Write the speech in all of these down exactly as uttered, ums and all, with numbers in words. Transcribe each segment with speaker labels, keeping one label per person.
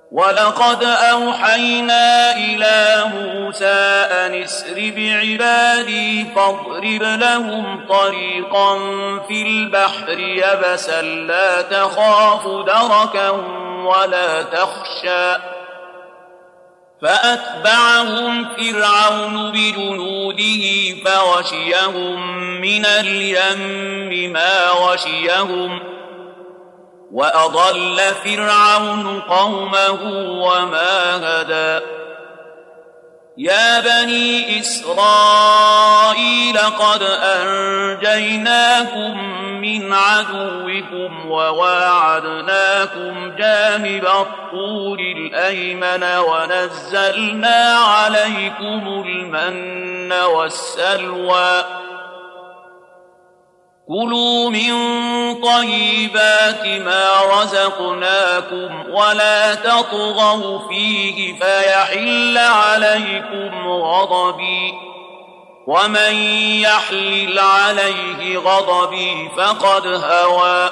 Speaker 1: ولقد أوحينا إلى موسى أن اسر بعبادي فاضرب لهم طريقا في البحر يبسا لا تخاف دركا ولا تخشى فأتبعهم فرعون بجنوده فغشيهم من اليم ما غشيهم وأضل فرعون قومه وما هدى يا بني إسرائيل قد أنجيناكم من عدوكم وواعدناكم جانب الطور الأيمن ونزلنا عليكم المن والسلوى كلوا من طيبات ما رزقناكم ولا تطغوا فيه فيحل عليكم غضبي ومن يحلل عليه غضبي فقد هوى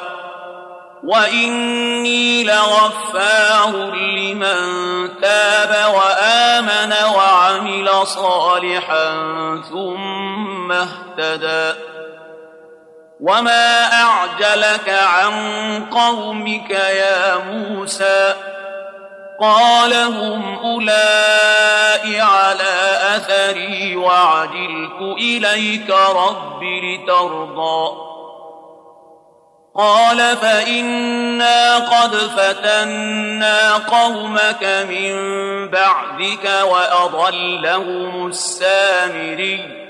Speaker 1: وإني لغفار لمن تاب وآمن وعمل صالحا ثم اهتدى وما أعجلك عن قومك يا موسى قال هم أولئك على أثري وعجلت إليك رب لترضى قال فإنا قد فتنا قومك من بعدك وأضلهم السامري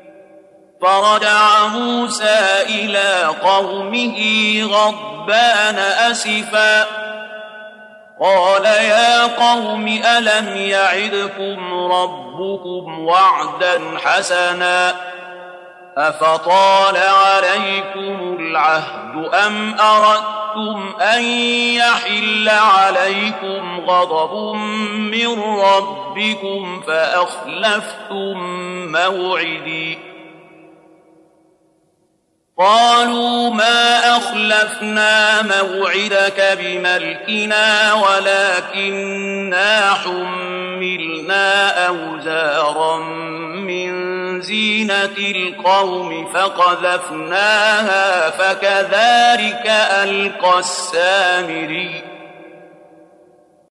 Speaker 1: فرجع موسى إلى قومه غضبان أسفا قال يا قوم ألم يعدكم ربكم وعدا حسنا أفطال عليكم العهد أم أردتم أن يحل عليكم غضب من ربكم فأخلفتم موعدي قالوا ما أخلفنا موعدك بملكنا ولكننا حملنا أوزارا من زينة القوم فقذفناها فكذلك ألقى السامري